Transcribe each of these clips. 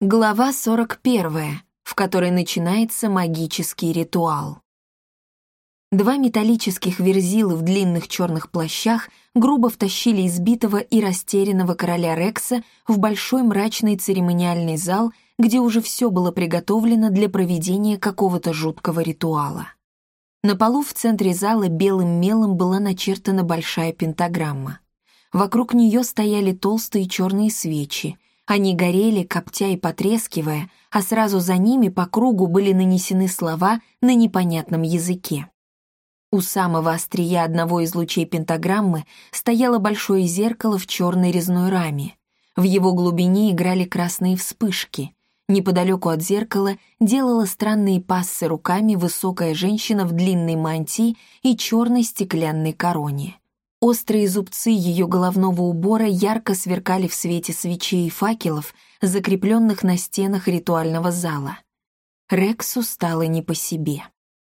Глава 41, в которой начинается магический ритуал. Два металлических верзилы в длинных черных плащах грубо втащили избитого и растерянного короля Рекса в большой мрачный церемониальный зал, где уже все было приготовлено для проведения какого-то жуткого ритуала. На полу в центре зала белым мелом была начертана большая пентаграмма. Вокруг нее стояли толстые черные свечи. Они горели, коптя и потрескивая, а сразу за ними по кругу были нанесены слова на непонятном языке. У самого острия одного из лучей пентаграммы стояло большое зеркало в черной резной раме. В его глубине играли красные вспышки. Неподалеку от зеркала делала странные пассы руками высокая женщина в длинной мантии и черной стеклянной короне. Острые зубцы ее головного убора ярко сверкали в свете свечей и факелов, закрепленных на стенах ритуального зала. Рексу стало не по себе.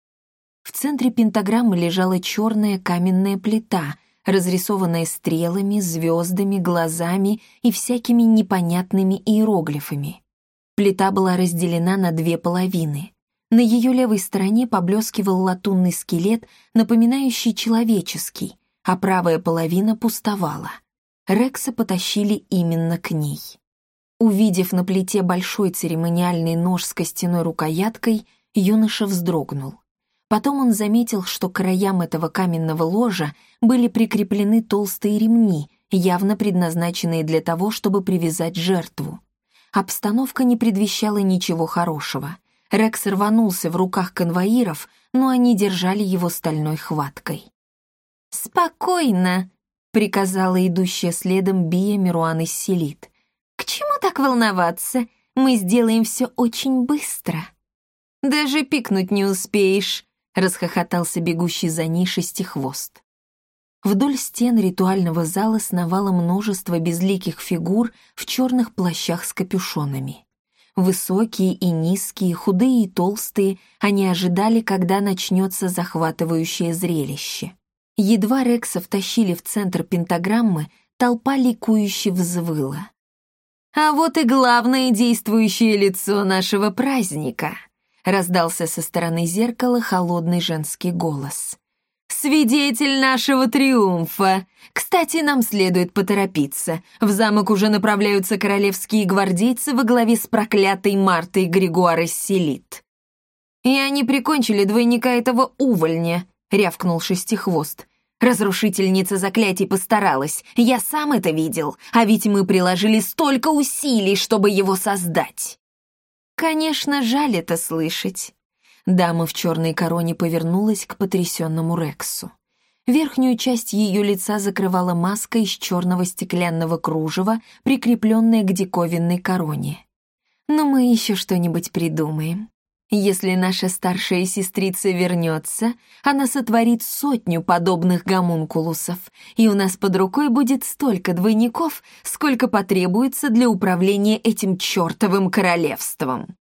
В центре пентаграммы лежала черная каменная плита, разрисованная стрелами, звездами, глазами и всякими непонятными иероглифами. Плита была разделена на две половины. На ее левой стороне поблескивал латунный скелет, напоминающий человеческий, а правая половина пустовала. Рекса потащили именно к ней. Увидев на плите большой церемониальный нож с костяной рукояткой, юноша вздрогнул. Потом он заметил, что к краям этого каменного ложа были прикреплены толстые ремни, явно предназначенные для того, чтобы привязать жертву. Обстановка не предвещала ничего хорошего. Рекс рванулся в руках конвоиров, но они держали его стальной хваткой. «Спокойно», — приказала идущая следом Бия Меруан из Селит. «К чему так волноваться? Мы сделаем все очень быстро». «Даже пикнуть не успеешь», — расхохотался бегущий за ней Шестихвост. Вдоль стен ритуального зала сновало множество безликих фигур в черных плащах с капюшонами. Высокие и низкие, худые и толстые, они ожидали, когда начнется захватывающее зрелище. Едва Рекса втащили в центр пентаграммы, толпа ликующе взвыла. «А вот и главное действующее лицо нашего праздника», — раздался со стороны зеркала холодный женский голос. «Свидетель нашего триумфа! Кстати, нам следует поторопиться. В замок уже направляются королевские гвардейцы во главе с проклятой Мартой Григуар из Селит». «И они прикончили двойника этого увольня», — рявкнул Шестихвост. «Разрушительница заклятий постаралась, я сам это видел, а ведь мы приложили столько усилий, чтобы его создать». «Конечно, жаль это слышать». Дама в черной короне повернулась к потрясенному Рексу. Верхнюю часть ее лица закрывала маска из черного стеклянного кружева, прикрепленная к диковинной короне. «Но мы еще что-нибудь придумаем. Если наша старшая сестрица вернется, она сотворит 100 подобных гомункулусов, и у нас под рукой будет столько двойников, сколько потребуется для управления этим чертовым королевством».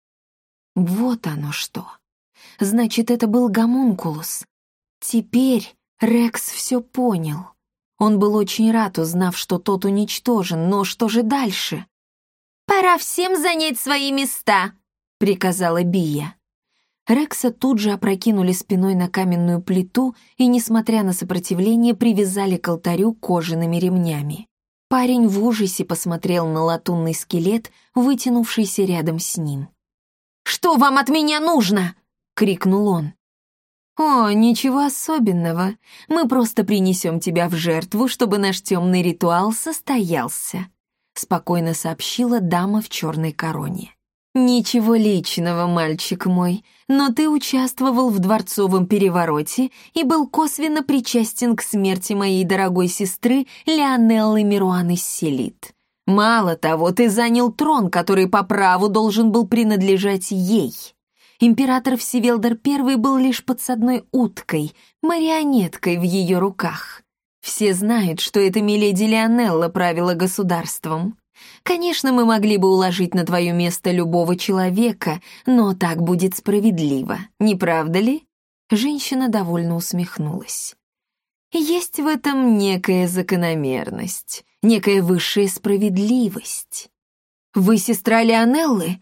Вот оно что. Значит, это был гомункулус. Теперь Рекс все понял. Он был очень рад, узнав, что тот уничтожен, но что же дальше? «Пора всем занять свои места», — приказала Бия. Рекса тут же опрокинули спиной на каменную плиту и, несмотря на сопротивление, привязали к алтарю кожаными ремнями. Парень в ужасе посмотрел на латунный скелет, вытянувшийся рядом с ним. «Что вам от меня нужно?» — крикнул он. «О, ничего особенного. Мы просто принесем тебя в жертву, чтобы наш темный ритуал состоялся», — спокойно сообщила дама в черной короне. «Ничего личного, мальчик мой, но ты участвовал в дворцовом перевороте и был косвенно причастен к смерти моей дорогой сестры Лионеллы Меруан из Селит. Мало того, ты занял трон, который по праву должен был принадлежать ей. Император Всевелдар I был лишь подсадной уткой, марионеткой в ее руках. Все знают, что это миледи Лионелла правила государством. Конечно, мы могли бы уложить на твое место любого человека, но так будет справедливо, не правда ли?» Женщина довольно усмехнулась. «Есть в этом некая закономерность, некая высшая справедливость». «Вы сестра Лионеллы?»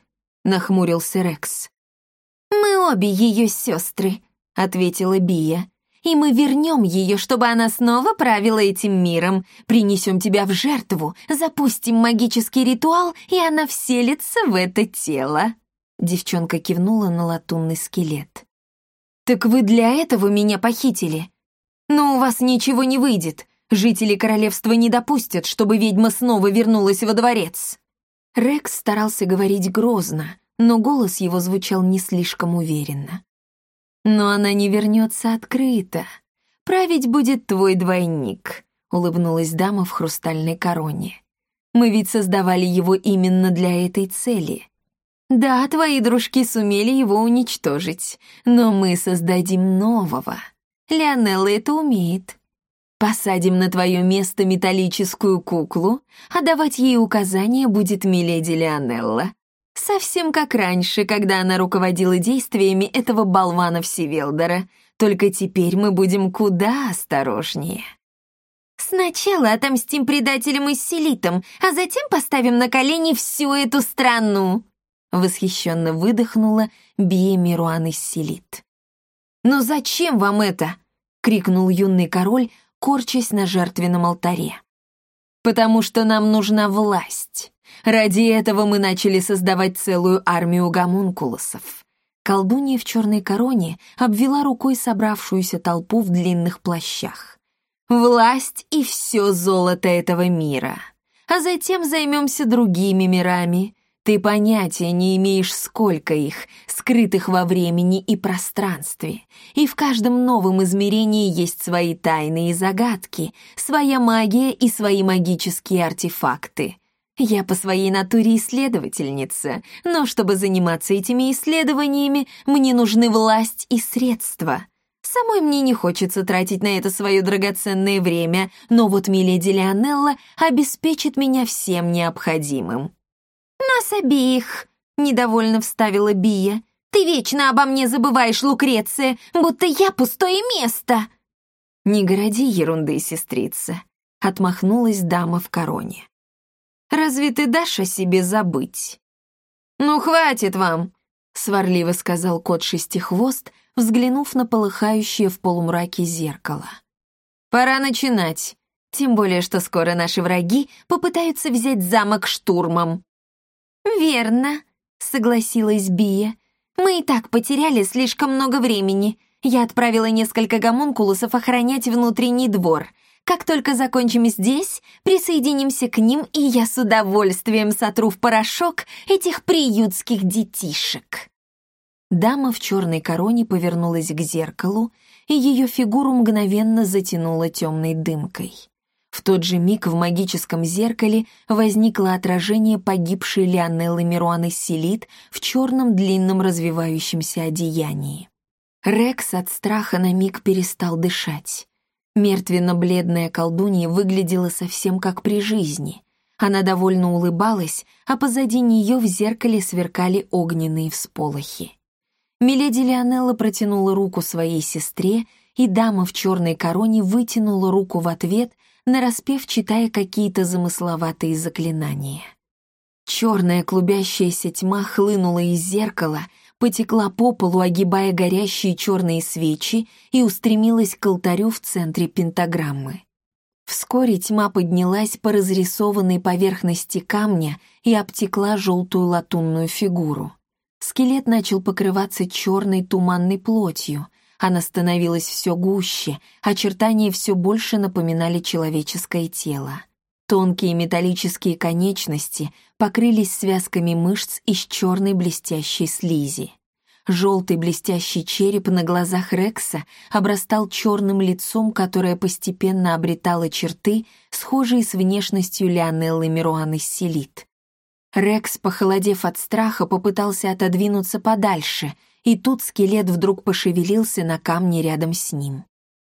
— нахмурился Рекс. «Мы обе ее сестры», — ответила Бия. «И мы вернем ее, чтобы она снова правила этим миром. Принесем тебя в жертву, запустим магический ритуал, и она вселится в это тело». Девчонка кивнула на латунный скелет. «Так вы для этого меня похитили? Но у вас ничего не выйдет. Жители королевства не допустят, чтобы ведьма снова вернулась во дворец». Рекс старался говорить грозно, но голос его звучал не слишком уверенно. «Но она не вернется открыто. Править будет твой двойник», — улыбнулась дама в хрустальной короне. «Мы ведь создавали его именно для этой цели. Да, твои дружки сумели его уничтожить, но мы создадим нового. Леонелла это умеет. Посадим на твое место металлическую куклу, а давать ей указания будет миледи Леонелла. Совсем как раньше, когда она руководила действиями этого болвана Всевелдора, только теперь мы будем куда осторожнее. Сначала отомстим предателям и селитам, а затем поставим на колени всю эту страну», восхищенно выдохнула Бия Мируан из Селит. «Но зачем вам это?» — крикнул юный король, корчась на жертвенном алтаре. «Потому что нам нужна власть. Ради этого мы начали создавать целую армию гомункулусов». Колдунья в черной короне обвела рукой собравшуюся толпу в длинных плащах. «Власть и все золото этого мира. А затем займемся другими мирами. Ты понятия не имеешь, сколько их, скрытых во времени и пространстве. И в каждом новом измерении есть свои тайны и загадки, своя магия и свои магические артефакты. Я по своей натуре исследовательница, но чтобы заниматься этими исследованиями, мне нужны власть и средства. Самой мне не хочется тратить на это свое драгоценное время, но вот миледи Леонелла обеспечит меня всем необходимым». «Нас обеих», — недовольно вставила Бия. «Ты вечно обо мне забываешь, Лукреция, будто я пустое место». «Не городи ерунды, сестрица», — отмахнулась дама в короне. «Разве ты дашь о себе забыть?» «Ну, хватит вам», — сварливо сказал кот-шестихвост, взглянув на полыхающее в полумраке зеркало. «Пора начинать, тем более что скоро наши враги попытаются взять замок штурмом». «Верно», — согласилась Бия. «Мы и так потеряли слишком много времени. Я отправила несколько гомункулусов охранять внутренний двор. Как только закончим здесь, присоединимся к ним, и я с удовольствием сотру в порошок этих приютских детишек». Дама в черной короне повернулась к зеркалу, и ее фигуру мгновенно затянуло темной дымкой. В тот же миг в магическом зеркале возникло отражение погибшей Леонеллы Мируан из Селит в черном длинном развивающемся одеянии. Рекс от страха на миг перестал дышать. Мертвенно-бледная колдунья выглядела совсем как при жизни. Она довольно улыбалась, а позади нее в зеркале сверкали огненные всполохи. Миледи Леонелла протянула руку своей сестре, и дама в черной короне вытянула руку в ответ, нараспев читая какие-то замысловатые заклинания. Черная клубящаяся тьма хлынула из зеркала, потекла по полу, огибая горящие черные свечи, и устремилась к алтарю в центре пентаграммы. Вскоре тьма поднялась по разрисованной поверхности камня и обтекла желтую латунную фигуру. Скелет начал покрываться черной туманной плотью. Она становилась все гуще, очертания все больше напоминали человеческое тело. Тонкие металлические конечности покрылись связками мышц из черной блестящей слизи. Желтый блестящий череп на глазах Рекса обрастал черным лицом, которое постепенно обретало черты, схожие с внешностью Леонеллы Мируан из Селит. Рекс, похолодев от страха, попытался отодвинуться подальше, и тут скелет вдруг пошевелился на камне рядом с ним.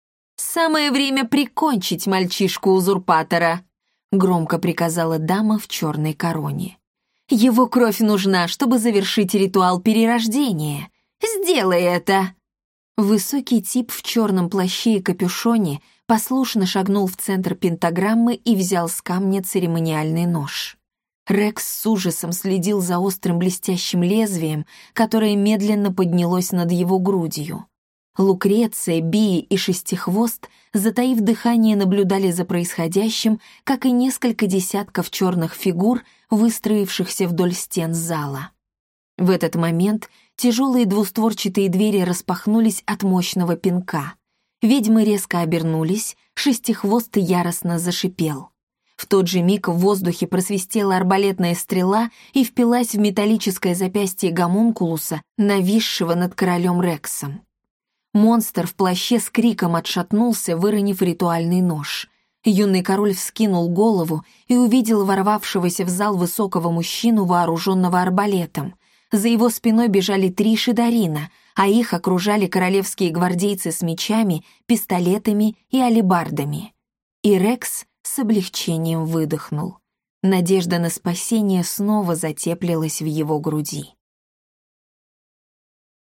«Самое время прикончить мальчишку-узурпатора», — громко приказала дама в черной короне. «Его кровь нужна, чтобы завершить ритуал перерождения. Сделай это!» Высокий тип в черном плаще и капюшоне послушно шагнул в центр пентаграммы и взял с камня церемониальный нож. Рекс с ужасом следил за острым блестящим лезвием, которое медленно поднялось над его грудью. Лукреция, Бии и Шестихвост, затаив дыхание, наблюдали за происходящим, как и несколько десятков черных фигур, выстроившихся вдоль стен зала. В этот момент тяжелые двустворчатые двери распахнулись от мощного пинка. Ведьмы резко обернулись, Шестихвост яростно зашипел. В тот же миг в воздухе просвистела арбалетная стрела и впилась в металлическое запястье гомункулуса, нависшего над королем Рексом. Монстр в плаще с криком отшатнулся, выронив ритуальный нож. Юный король вскинул голову и увидел ворвавшегося в зал высокого мужчину, вооруженного арбалетом. За его спиной бежали 3 шидарина, а их окружали королевские гвардейцы с мечами, пистолетами и алебардами. И Рекс с облегчением выдохнул. Надежда на спасение снова затеплилась в его груди.